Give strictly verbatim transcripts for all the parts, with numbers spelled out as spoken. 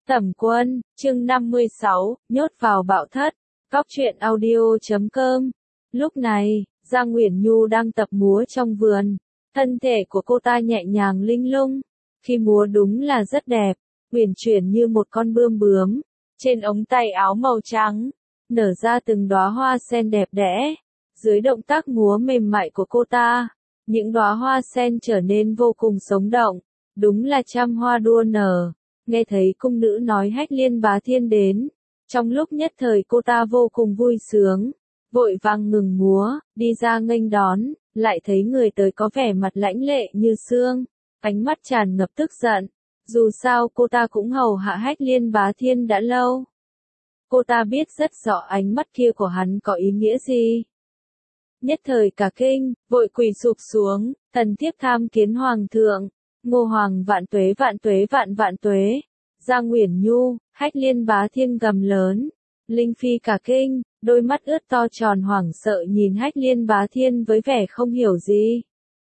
Tẩm Quân, chương năm mươi sáu, nhốt vào bạo thất, Cóc truyện audio chấm com. Lúc này, Giang Uyển Nhu đang tập múa trong vườn. Thân thể của cô ta nhẹ nhàng linh lung. Khi múa đúng là rất đẹp, uyển chuyển như một con bươm bướm. Trên ống tay áo màu trắng, nở ra từng đóa hoa sen đẹp đẽ. Dưới động tác múa mềm mại của cô ta, những đóa hoa sen trở nên vô cùng sống động. Đúng là trăm hoa đua nở. Nghe thấy cung nữ nói Hách Liên Bá Thiên đến, trong lúc nhất thời cô ta vô cùng vui sướng, vội vàng ngừng múa, đi ra nghênh đón, lại thấy người tới có vẻ mặt lãnh lệ như xương, ánh mắt tràn ngập tức giận. Dù sao cô ta cũng hầu hạ Hách Liên Bá Thiên đã lâu. Cô ta biết rất rõ ánh mắt kia của hắn có ý nghĩa gì. Nhất thời cả kinh, vội quỳ sụp xuống, thần thiếp tham kiến hoàng thượng. Ngô Hoàng vạn tuế vạn tuế vạn vạn tuế. Giang Uyển Nhu, Hách Liên Bá Thiên gầm lớn. Linh Phi cả kinh, đôi mắt ướt to tròn hoảng sợ nhìn Hách Liên Bá Thiên với vẻ không hiểu gì.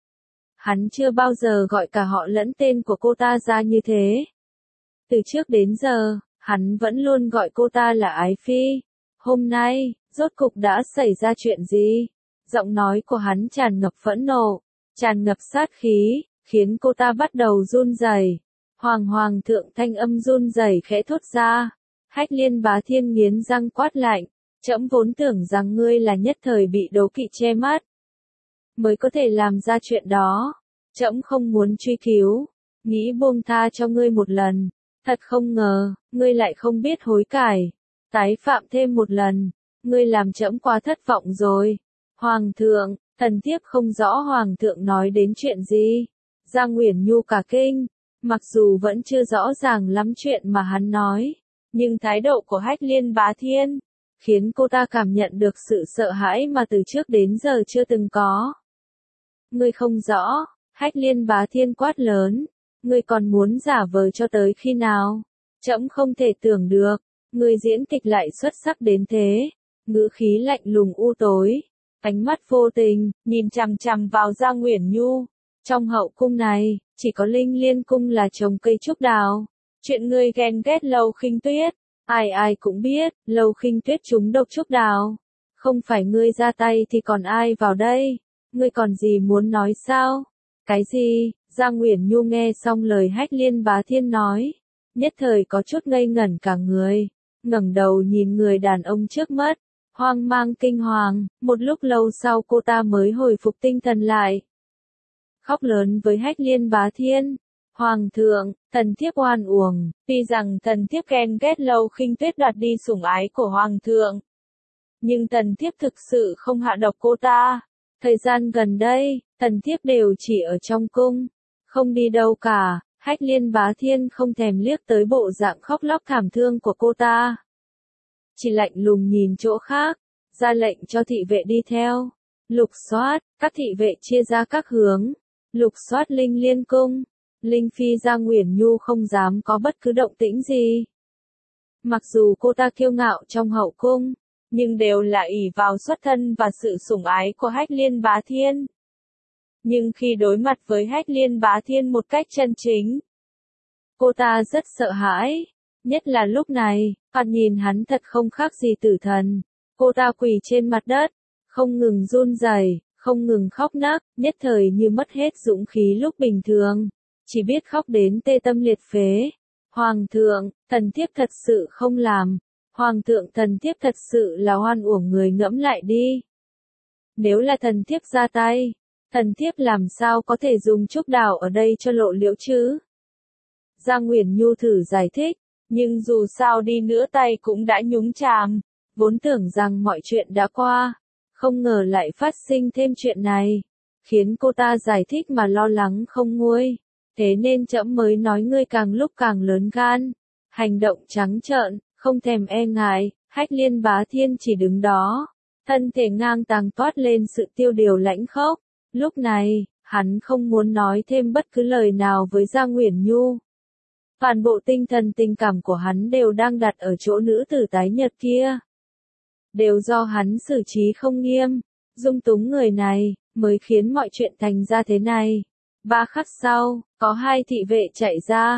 Hắn chưa bao giờ gọi cả họ lẫn tên của cô ta ra như thế. Từ trước đến giờ, hắn vẫn luôn gọi cô ta là Ái Phi. Hôm nay, rốt cục đã xảy ra chuyện gì? Giọng nói của hắn tràn ngập phẫn nộ, tràn ngập sát khí, khiến cô ta bắt đầu run rẩy. Hoàng hoàng thượng thanh âm run rẩy khẽ thốt ra. Hách Liên Bá Thiên nghiến răng quát lạnh, trẫm vốn tưởng rằng ngươi là nhất thời bị đố kỵ che mắt, mới có thể làm ra chuyện đó. Trẫm không muốn truy cứu, nghĩ buông tha cho ngươi một lần. Thật không ngờ, ngươi lại không biết hối cải. Tái phạm thêm một lần, ngươi làm trẫm quá thất vọng rồi. Hoàng thượng, thần thiếp không rõ hoàng thượng nói đến chuyện gì. Giang Uyển Nhu cả kinh, mặc dù vẫn chưa rõ ràng lắm chuyện mà hắn nói, nhưng thái độ của Hách Liên Bá Thiên khiến cô ta cảm nhận được sự sợ hãi mà từ trước đến giờ chưa từng có. Ngươi không rõ, Hách Liên Bá Thiên quát lớn, ngươi còn muốn giả vờ cho tới khi nào? Trẫm không thể tưởng được, ngươi diễn kịch lại xuất sắc đến thế. Ngữ khí lạnh lùng u tối, ánh mắt vô tình, nhìn chằm chằm vào Giang Uyển Nhu. Trong hậu cung này, chỉ có Linh Liên cung là trồng cây trúc đào. Chuyện ngươi ghen ghét Lâu Khinh Tuyết, ai ai cũng biết, Lâu Khinh Tuyết trúng độc trúc đào. Không phải ngươi ra tay thì còn ai vào đây? Ngươi còn gì muốn nói sao? Cái gì? Giang Uyển Nhu nghe xong lời Hách Liên Bá Thiên nói, nhất thời có chút ngây ngẩn cả người, ngẩng đầu nhìn người đàn ông trước mắt, hoang mang kinh hoàng. Một lúc lâu sau cô ta mới hồi phục tinh thần lại, khóc lớn với Hách Liên Bá Thiên. Hoàng thượng, thần thiếp oan uổng, tuy rằng thần thiếp ghen ghét Lâu Khinh Tuyết đoạt đi sủng ái của hoàng thượng, nhưng thần thiếp thực sự không hạ độc cô ta. Thời gian gần đây, thần thiếp đều chỉ ở trong cung, không đi đâu cả. Hách Liên Bá Thiên không thèm liếc tới bộ dạng khóc lóc thảm thương của cô ta, chỉ lạnh lùng nhìn chỗ khác, ra lệnh cho thị vệ đi theo, lục soát. Các thị vệ chia ra các hướng, lục soát Linh Liên cung. Linh Phi Giang Uyển Nhu không dám có bất cứ động tĩnh gì. Mặc dù cô ta kiêu ngạo trong hậu cung, nhưng đều là ỷ vào xuất thân và sự sủng ái của Hách Liên Bá Thiên. Nhưng khi đối mặt với Hách Liên Bá Thiên một cách chân chính, cô ta rất sợ hãi. Nhất là lúc này, thoạt nhìn hắn thật không khác gì tử thần. Cô ta quỳ trên mặt đất, không ngừng run rẩy, không ngừng khóc nấc, nhất thời như mất hết dũng khí lúc bình thường, chỉ biết khóc đến tê tâm liệt phế. Hoàng thượng, thần thiếp thật sự không làm. Hoàng thượng, thần thiếp thật sự là oan uổng, người ngẫm lại đi. Nếu là thần thiếp ra tay, thần thiếp làm sao có thể dùng trúc đào ở đây cho lộ liễu chứ? Giang Uyển Nhu thử giải thích, nhưng dù sao đi nữa tay cũng đã nhúng chàm. Vốn tưởng rằng mọi chuyện đã qua, không ngờ lại phát sinh thêm chuyện này, khiến cô ta giải thích mà lo lắng không nguôi. Thế nên trẫm mới nói ngươi càng lúc càng lớn gan, hành động trắng trợn, không thèm e ngại. Hách Liên Bá Thiên chỉ đứng đó, thân thể ngang tàng toát lên sự tiêu điều lãnh khốc. Lúc này, hắn không muốn nói thêm bất cứ lời nào với Giang Uyển Nhu. Toàn bộ tinh thần tình cảm của hắn đều đang đặt ở chỗ nữ tử tái nhật kia. Đều do hắn xử trí không nghiêm, dung túng người này, mới khiến mọi chuyện thành ra thế này. Ba khắc sau, có hai thị vệ chạy ra.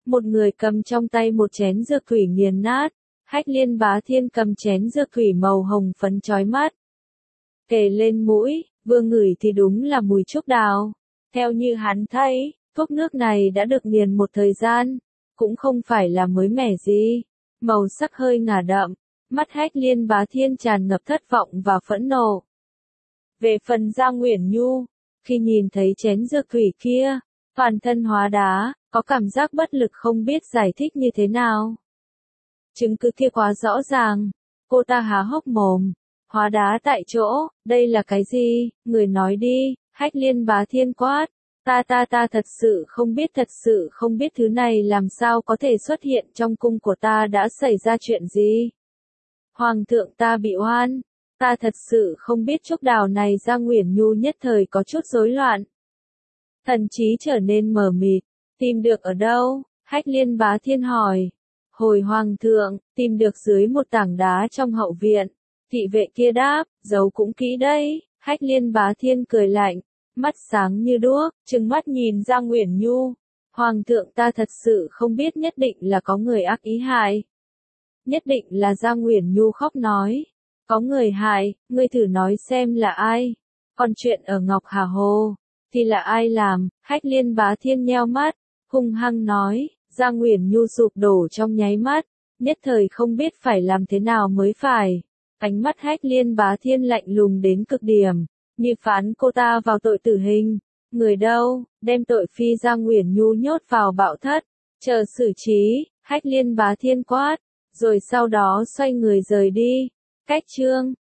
Một người cầm trong tay một chén dược thủy nghiền nát, Hách Liên Bá Thiên cầm chén dược thủy màu hồng phấn chói mắt. Kề lên mũi, vừa ngửi thì đúng là mùi trúc đào. Theo như hắn thấy, thuốc nước này đã được nghiền một thời gian, cũng không phải là mới mẻ gì. Màu sắc hơi ngả đậm, mắt Hách Liên Bá Thiên tràn ngập thất vọng và phẫn nộ. Về phần Giang Uyển Nhu, khi nhìn thấy chén dược thủy kia, toàn thân hóa đá, có cảm giác bất lực không biết giải thích như thế nào. Chứng cứ kia quá rõ ràng, cô ta há hốc mồm, hóa đá tại chỗ, đây là cái gì, người nói đi, Hách Liên Bá Thiên quát, ta ta ta thật sự không biết thật sự không biết thứ này làm sao có thể xuất hiện trong cung của ta đã xảy ra chuyện gì. Hoàng thượng ta bị oan, ta thật sự không biết trúc đào này. Giang Uyển Nhu nhất thời có chút rối loạn. Thần trí trở nên mờ mịt, tìm được ở đâu, Hách Liên Bá Thiên hỏi. Hồi hoàng thượng, tìm được dưới một tảng đá trong hậu viện. Thị vệ kia đáp, giấu cũng kỹ đấy. Hách Liên Bá Thiên cười lạnh, mắt sáng như đuốc, trừng mắt nhìn Giang Uyển Nhu. Hoàng thượng ta thật sự không biết, nhất định là có người ác ý hại. Nhất định là Giang Uyển Nhu khóc nói. Có người hại, ngươi thử nói xem là ai. Còn chuyện ở Ngọc Hà Hồ, thì là ai làm? Hách Liên Bá Thiên nheo mắt, hung hăng nói. Giang Uyển Nhu sụp đổ trong nháy mắt, nhất thời không biết phải làm thế nào mới phải. Ánh mắt Hách Liên Bá Thiên lạnh lùng đến cực điểm, như phán cô ta vào tội tử hình. Người đâu, đem tội phi Giang Uyển Nhu nhốt vào bạo thất, chờ xử trí. Hách Liên Bá Thiên quát, rồi sau đó xoay người rời đi. Cách chương